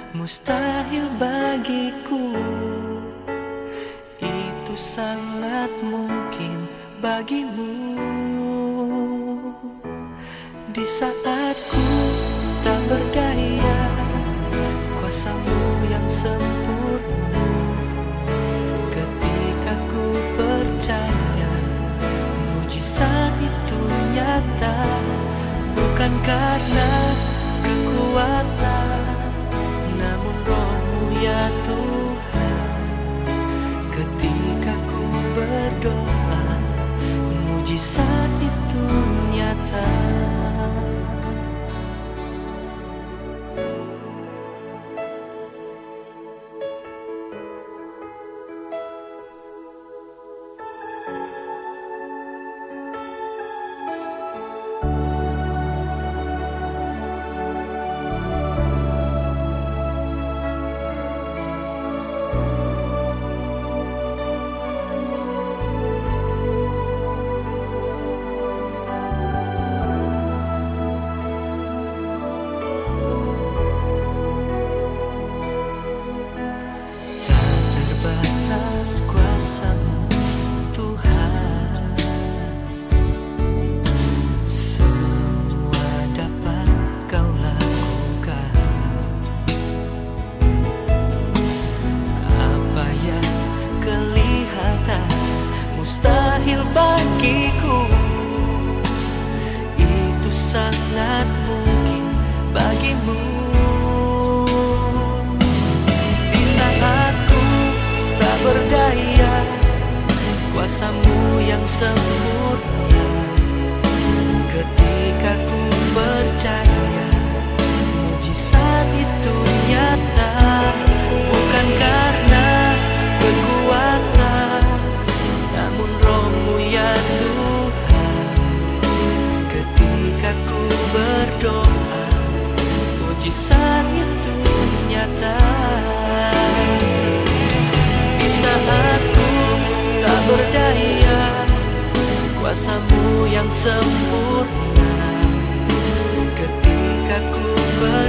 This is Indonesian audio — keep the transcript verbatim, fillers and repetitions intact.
Mustahil bagiku, itu sangat mungkin bagimu. Di saat ku tak berdaya, kuasamu yang sempurna. Ketika ku percaya, mujizat itu nyata. Bukan karena kekuatan, namun Roh-Mu ya Tuhan. Ketika ku berdoa, mujizat itu nyata. Mustahil bagiku, itu sangat mungkin bagimu. Di saat ku tak berdaya, kuasamu yang sempurna. Ketika ku percaya, mujizat itu nyata. Bukan karena kekuatan, namun Roh-Mu ya Tuhan. Ketika ku berdoa, mujizat itu nyata. Di saat ku tak berdaya, kuasamu yang sempurna. Ketika ku berdoa,